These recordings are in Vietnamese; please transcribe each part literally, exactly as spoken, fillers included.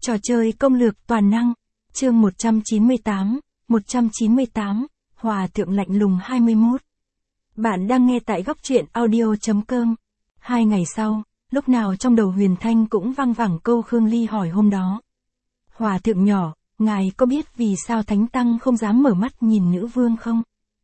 Trò chơi công lược toàn năng, chương một trăm chín mươi tám, một trăm chín mươi tám, Hòa thượng lạnh lùng hai mươi mốt. Bạn đang nghe tại góc truyện audio chấm com. Hai ngày sau, lúc nào trong đầu Huyền Thanh cũng văng vẳng câu Khương Ly hỏi hôm đó. Hòa thượng nhỏ, ngài có biết vì sao Thánh Tăng không dám mở mắt nhìn nữ vương không?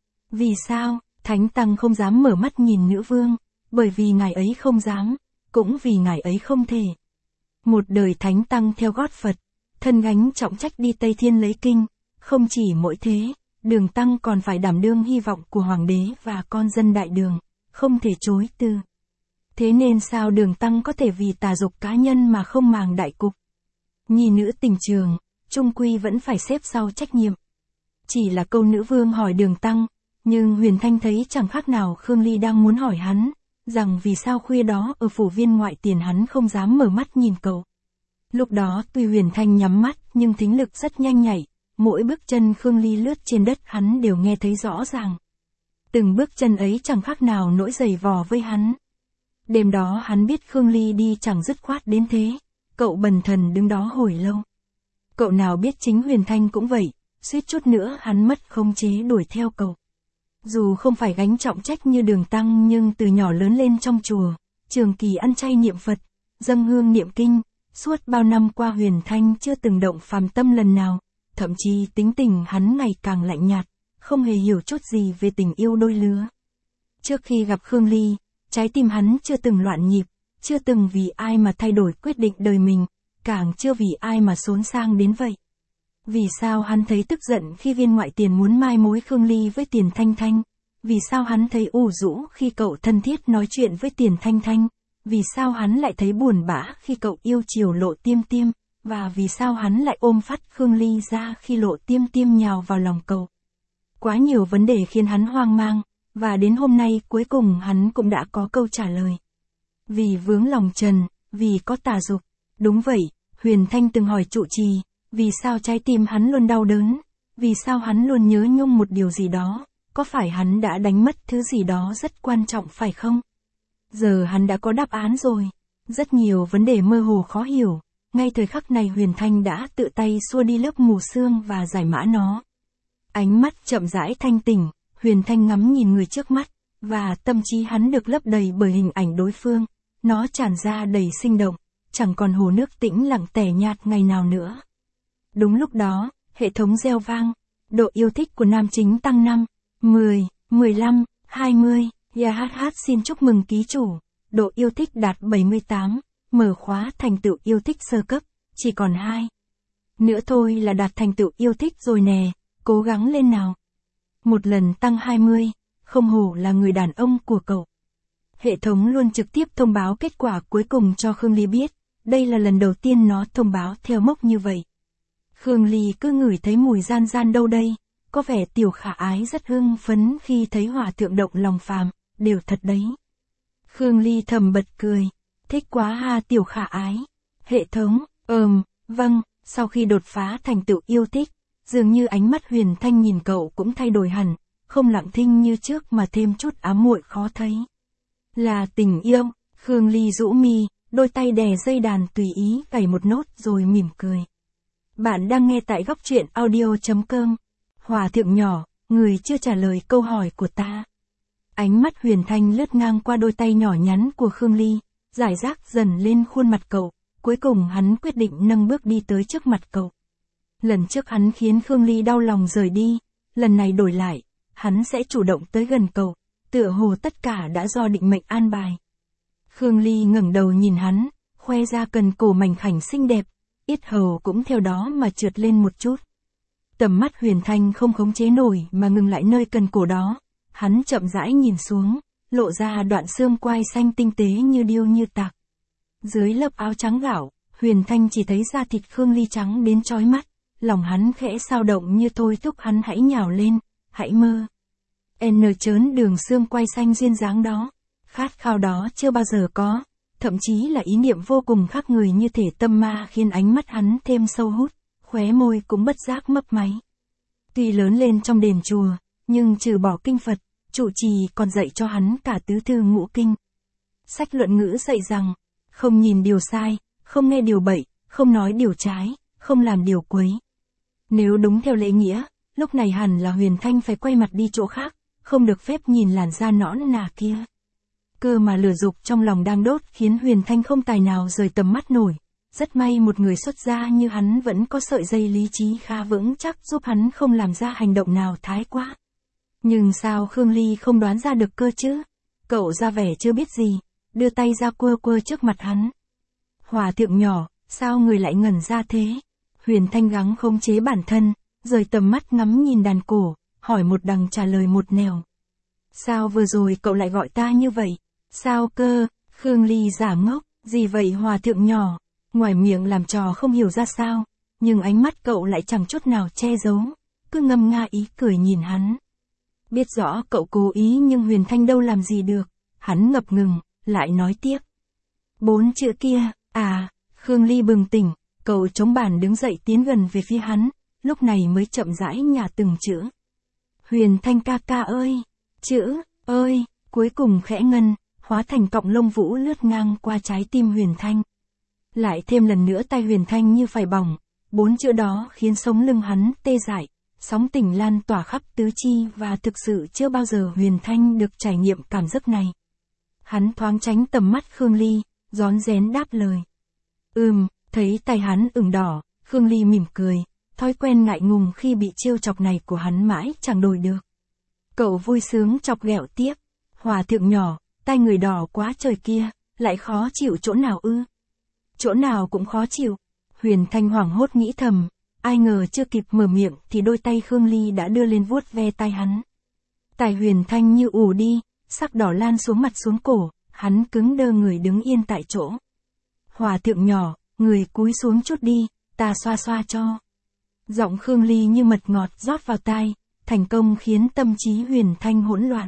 Vì sao, Thánh Tăng không dám mở mắt nhìn nữ vương? Bởi vì ngài ấy không dám, cũng vì ngài ấy không thể. Một đời Thánh Tăng theo gót Phật, thân gánh trọng trách đi Tây Thiên lấy kinh, không chỉ mỗi thế, Đường Tăng còn phải đảm đương hy vọng của Hoàng đế và con dân Đại Đường, không thể chối từ. Thế nên sao Đường Tăng có thể vì tà dục cá nhân mà không màng đại cục? Nhi nữ tình trường, chung quy vẫn phải xếp sau trách nhiệm. Chỉ là câu nữ vương hỏi Đường Tăng, nhưng Huyền Thanh thấy chẳng khác nào Khương Ly đang muốn hỏi hắn, rằng vì sao khuya đó ở phủ viên ngoại tiền hắn không dám mở mắt nhìn cậu. Lúc đó tuy Huyền Thanh nhắm mắt nhưng thính lực rất nhanh nhạy, mỗi bước chân Khương Ly lướt trên đất hắn đều nghe thấy rõ ràng. Từng bước chân ấy chẳng khác nào nỗi giày vò với hắn. Đêm đó hắn biết Khương Ly đi chẳng dứt khoát đến thế, cậu bần thần đứng đó hồi lâu. Cậu nào biết chính Huyền Thanh cũng vậy, suýt chút nữa hắn mất khống chế đuổi theo cậu. Dù không phải gánh trọng trách như Đường Tăng nhưng từ nhỏ lớn lên trong chùa, trường kỳ ăn chay niệm Phật, dâng hương niệm kinh, suốt bao năm qua Huyền Thanh chưa từng động phàm tâm lần nào, thậm chí tính tình hắn ngày càng lạnh nhạt, không hề hiểu chút gì về tình yêu đôi lứa. Trước khi gặp Khương Ly, trái tim hắn chưa từng loạn nhịp, chưa từng vì ai mà thay đổi quyết định đời mình, càng chưa vì ai mà xốn sang đến vậy. Vì sao hắn thấy tức giận khi viên ngoại tiền muốn mai mối Khương Ly với Tiền Thanh Thanh? Vì sao hắn thấy ủ rũ khi cậu thân thiết nói chuyện với Tiền Thanh Thanh? Vì sao hắn lại thấy buồn bã khi cậu yêu chiều Lộ Tiêm Tiêm? Và vì sao hắn lại ôm phát Khương Ly ra khi Lộ Tiêm Tiêm nhào vào lòng cậu? Quá nhiều vấn đề khiến hắn hoang mang, và đến hôm nay cuối cùng hắn cũng đã có câu trả lời. Vì vướng lòng trần, vì có tà dục. Đúng vậy, Huyền Thanh từng hỏi trụ trì, vì sao trái tim hắn luôn đau đớn, vì sao hắn luôn nhớ nhung một điều gì đó, có phải hắn đã đánh mất thứ gì đó rất quan trọng phải không? Giờ hắn đã có đáp án rồi, rất nhiều vấn đề mơ hồ khó hiểu, ngay thời khắc này Huyền Thanh đã tự tay xua đi lớp mù sương và giải mã nó. Ánh mắt chậm rãi thanh tỉnh, Huyền Thanh ngắm nhìn người trước mắt, và tâm trí hắn được lấp đầy bởi hình ảnh đối phương, nó tràn ra đầy sinh động, chẳng còn hồ nước tĩnh lặng tẻ nhạt ngày nào nữa. Đúng lúc đó, hệ thống reo vang, độ yêu thích của nam chính tăng năm, mười, mười lăm, hai mươi, Yahh xin chúc mừng ký chủ, độ yêu thích đạt bảy mươi tám, mở khóa thành tựu yêu thích sơ cấp, chỉ còn hai. Nữa thôi là đạt thành tựu yêu thích rồi nè, cố gắng lên nào. Một lần tăng hai mươi, không hổ là người đàn ông của cậu. Hệ thống luôn trực tiếp thông báo kết quả cuối cùng cho Khương Ly biết, đây là lần đầu tiên nó thông báo theo mốc như vậy. Khương Ly cứ ngửi thấy mùi gian gian đâu đây, có vẻ Tiểu Khả Ái rất hưng phấn khi thấy Hòa thượng động lòng phàm, đều thật đấy. Khương Ly thầm bật cười, thích quá ha Tiểu Khả Ái. Hệ thống, ừm, vâng, sau khi đột phá thành tựu yêu thích, dường như ánh mắt Huyền Thanh nhìn cậu cũng thay đổi hẳn, không lặng thinh như trước mà thêm chút ám muội khó thấy. Là tình yêu, Khương Ly rũ mi, đôi tay đè dây đàn tùy ý gảy một nốt rồi mỉm cười. Bạn đang nghe tại góc truyện audio chấm com. Hòa thượng nhỏ, người chưa trả lời câu hỏi của ta. Ánh mắt Huyền Thanh lướt ngang qua đôi tay nhỏ nhắn của Khương Ly, giải rác dần lên khuôn mặt cậu, cuối cùng hắn quyết định nâng bước đi tới trước mặt cậu. Lần trước hắn khiến Khương Ly đau lòng rời đi, lần này đổi lại, hắn sẽ chủ động tới gần cậu, tựa hồ tất cả đã do định mệnh an bài. Khương Ly ngẩng đầu nhìn hắn, khoe ra cần cổ mảnh khảnh xinh đẹp, yết hầu cũng theo đó mà trượt lên một chút. Tầm mắt Huyền Thanh không khống chế nổi mà ngừng lại nơi cần cổ đó, hắn chậm rãi nhìn xuống, lộ ra đoạn xương quai xanh tinh tế như điêu như tạc. Dưới lớp áo trắng gạo, Huyền Thanh chỉ thấy da thịt Khương Ly trắng đến chói mắt, lòng hắn khẽ sao động như thôi thúc hắn hãy nhào lên, hãy mơ. N chớn đường xương quai xanh duyên dáng đó, khát khao đó chưa bao giờ có, thậm chí là ý niệm vô cùng khác người như thể tâm ma khiến ánh mắt hắn thêm sâu hút, khóe môi cũng bất giác mấp máy. Tuy lớn lên trong đền chùa, nhưng trừ bỏ kinh Phật, trụ trì còn dạy cho hắn cả tứ thư ngũ kinh. Sách luận ngữ dạy rằng, không nhìn điều sai, không nghe điều bậy, không nói điều trái, không làm điều quấy. Nếu đúng theo lễ nghĩa, lúc này hẳn là Huyền Thanh phải quay mặt đi chỗ khác, không được phép nhìn làn da nõn nà kia. Cơ mà lửa dục trong lòng đang đốt khiến Huyền Thanh không tài nào rời tầm mắt nổi. Rất may một người xuất gia như hắn vẫn có sợi dây lý trí khá vững chắc giúp hắn không làm ra hành động nào thái quá. Nhưng sao Khương Ly không đoán ra được cơ chứ? Cậu ra vẻ chưa biết gì, đưa tay ra quơ quơ trước mặt hắn. Hòa thượng nhỏ, sao người lại ngẩn ra thế? Huyền Thanh gắng khống chế bản thân, rời tầm mắt ngắm nhìn đàn cổ, hỏi một đằng trả lời một nẻo. Sao vừa rồi cậu lại gọi ta như vậy? Sao cơ? Khương Ly giả ngốc, gì vậy hòa thượng nhỏ? Ngoài miệng làm trò không hiểu ra sao, nhưng ánh mắt cậu lại chẳng chút nào che giấu, cứ ngâm nga ý cười nhìn hắn. Biết rõ cậu cố ý nhưng Huyền Thanh đâu làm gì được, hắn ngập ngừng, lại nói tiếp. Bốn chữ kia, à, Khương Ly bừng tỉnh, cậu chống bàn đứng dậy tiến gần về phía hắn, lúc này mới chậm rãi nhả từng chữ. Huyền Thanh ca ca ơi, chữ, ơi, cuối cùng khẽ ngân, hóa thành cọng lông vũ lướt ngang qua trái tim Huyền Thanh. Lại thêm lần nữa tay Huyền Thanh như phải bỏng, bốn chữ đó khiến sống lưng hắn tê dại, sóng tỉnh lan tỏa khắp tứ chi và thực sự chưa bao giờ Huyền Thanh được trải nghiệm cảm giác này. Hắn thoáng tránh tầm mắt Khương Ly, rón rén đáp lời. Ừm, thấy tay hắn ửng đỏ, Khương Ly mỉm cười, thói quen ngại ngùng khi bị trêu chọc này của hắn mãi chẳng đổi được. Cậu vui sướng chọc ghẹo tiếp, hòa thượng nhỏ, tay người đỏ quá trời kia, lại khó chịu chỗ nào ư? Chỗ nào cũng khó chịu. Huyền Thanh hoảng hốt nghĩ thầm, ai ngờ chưa kịp mở miệng thì đôi tay Khương Ly đã đưa lên vuốt ve tay hắn. Tai Huyền Thanh như ù đi, sắc đỏ lan xuống mặt xuống cổ, hắn cứng đơ người đứng yên tại chỗ. Hòa thượng nhỏ, người cúi xuống chút đi, ta xoa xoa cho. Giọng Khương Ly như mật ngọt rót vào tai, thành công khiến tâm trí Huyền Thanh hỗn loạn.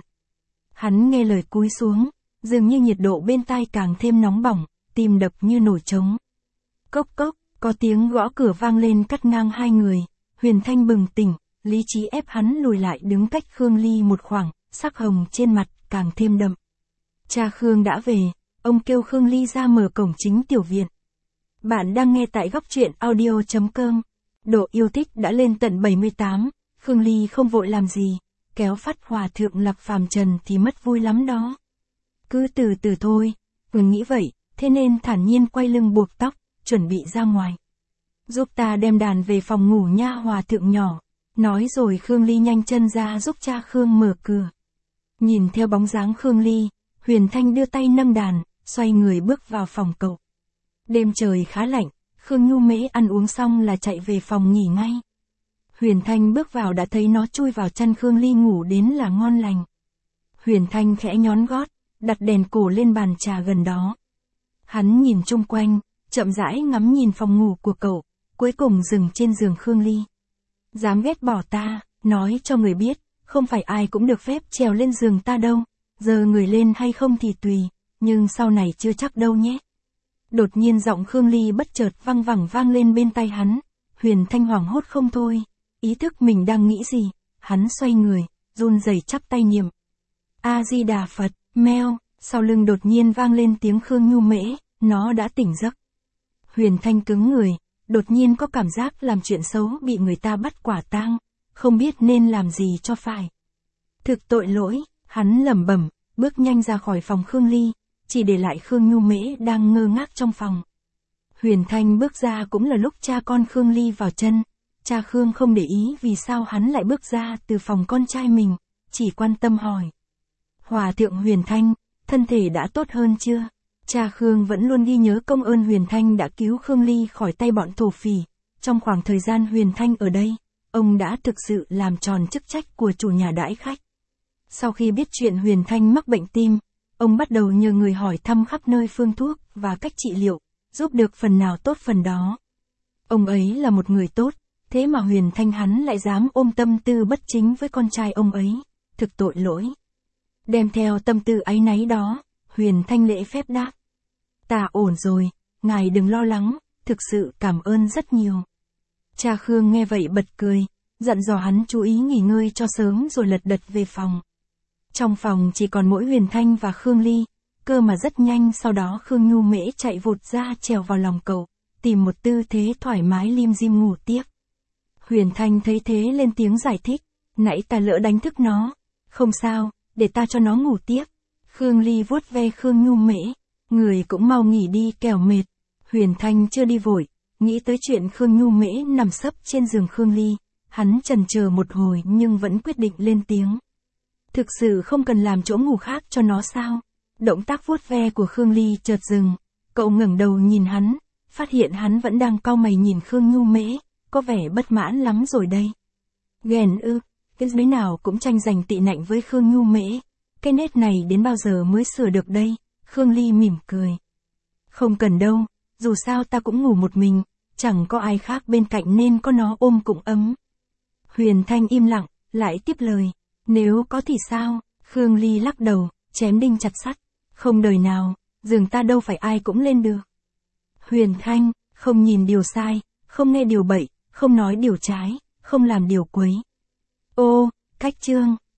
Hắn nghe lời cúi xuống, dường như nhiệt độ bên tai càng thêm nóng bỏng, tim đập như nổi trống. Cốc cốc, có tiếng gõ cửa vang lên cắt ngang hai người, Huyền Thanh bừng tỉnh, lý trí ép hắn lùi lại đứng cách Khương Ly một khoảng, sắc hồng trên mặt càng thêm đậm. Cha Khương đã về, ông kêu Khương Ly ra mở cổng chính tiểu viện. Bạn đang nghe tại góc truyện audio chấm com. Độ yêu thích đã lên tận bảy mươi tám, Khương Ly không vội làm gì, kéo phát hòa thượng Lạc Phàm Trần thì mất vui lắm đó. Cứ từ từ thôi, Vương nghĩ vậy, thế nên thản nhiên quay lưng buộc tóc, chuẩn bị ra ngoài. Giúp ta đem đàn về phòng ngủ nha hòa thượng nhỏ. Nói rồi Khương Ly nhanh chân ra giúp cha Khương mở cửa. Nhìn theo bóng dáng Khương Ly, Huyền Thanh đưa tay nâng đàn, xoay người bước vào phòng cậu. Đêm trời khá lạnh, Khương Nhu Mễ ăn uống xong là chạy về phòng nghỉ ngay. Huyền Thanh bước vào đã thấy nó chui vào chăn Khương Ly ngủ đến là ngon lành. Huyền Thanh khẽ nhón gót, đặt đèn cổ lên bàn trà gần đó. Hắn nhìn chung quanh, chậm rãi ngắm nhìn phòng ngủ của cậu, cuối cùng dừng trên giường Khương Ly. Dám ghét bỏ ta, nói cho người biết, không phải ai cũng được phép trèo lên giường ta đâu, giờ người lên hay không thì tùy, nhưng sau này chưa chắc đâu nhé. Đột nhiên giọng Khương Ly bất chợt văng vẳng vang lên bên tai hắn, Huyền Thanh hoảng hốt không thôi, ý thức mình đang nghĩ gì, hắn xoay người, run rẩy chắp tay niệm. A-di-đà Phật, meo, sau lưng đột nhiên vang lên tiếng Khương Nhu Mễ, nó đã tỉnh giấc. Huyền Thanh cứng người, đột nhiên có cảm giác làm chuyện xấu bị người ta bắt quả tang, không biết nên làm gì cho phải. Thực tội lỗi, hắn lẩm bẩm, bước nhanh ra khỏi phòng Khương Ly, chỉ để lại Khương Nhu Mễ đang ngơ ngác trong phòng. Huyền Thanh bước ra cũng là lúc cha con Khương Ly vào chân, cha Khương không để ý vì sao hắn lại bước ra từ phòng con trai mình, chỉ quan tâm hỏi. Hòa thượng Huyền Thanh, thân thể đã tốt hơn chưa? Cha Khương vẫn luôn ghi nhớ công ơn Huyền Thanh đã cứu Khương Ly khỏi tay bọn thổ phỉ. Trong khoảng thời gian Huyền Thanh ở đây, ông đã thực sự làm tròn chức trách của chủ nhà đãi khách. Sau khi biết chuyện Huyền Thanh mắc bệnh tim, ông bắt đầu nhờ người hỏi thăm khắp nơi phương thuốc và cách trị liệu, giúp được phần nào tốt phần đó. Ông ấy là một người tốt, thế mà Huyền Thanh hắn lại dám ôm tâm tư bất chính với con trai ông ấy, thực tội lỗi. Đem theo tâm tư áy náy đó, Huyền Thanh lễ phép đáp. Ta ổn rồi, ngài đừng lo lắng, thực sự cảm ơn rất nhiều. Cha Khương nghe vậy bật cười, dặn dò hắn chú ý nghỉ ngơi cho sớm rồi lật đật về phòng. Trong phòng chỉ còn mỗi Huyền Thanh và Khương Ly, cơ mà rất nhanh sau đó Khương Nhu Mễ chạy vụt ra trèo vào lòng cậu, tìm một tư thế thoải mái lim dim ngủ tiếp. Huyền Thanh thấy thế lên tiếng giải thích, nãy ta lỡ đánh thức nó. Không sao, để ta cho nó ngủ tiếp. Khương Ly vuốt ve Khương Nhu Mễ, người cũng mau nghỉ đi kẻo mệt. Huyền Thanh chưa đi vội, nghĩ tới chuyện Khương Nhu Mễ nằm sấp trên giường Khương Ly, hắn chần chờ một hồi nhưng vẫn quyết định lên tiếng. Thực sự không cần làm chỗ ngủ khác cho nó sao? Động tác vuốt ve của Khương Ly chợt dừng, cậu ngẩng đầu nhìn hắn, phát hiện hắn vẫn đang cau mày nhìn Khương Nhu Mễ, có vẻ bất mãn lắm rồi đây. Ghen ư, cái dưới nào cũng tranh giành tị nạnh với Khương Nhu Mễ, cái nết này đến bao giờ mới sửa được đây? Khương Ly mỉm cười. Không cần đâu, dù sao ta cũng ngủ một mình, chẳng có ai khác bên cạnh nên có nó ôm cũng ấm. Huyền Thanh im lặng, lại tiếp lời. Nếu có thì sao? Khương Ly lắc đầu, chém đinh chặt sắt. Không đời nào, giường ta đâu phải ai cũng lên được. Huyền Thanh, không nhìn điều sai, không nghe điều bậy, không nói điều trái, không làm điều quấy. Ô, cách chương.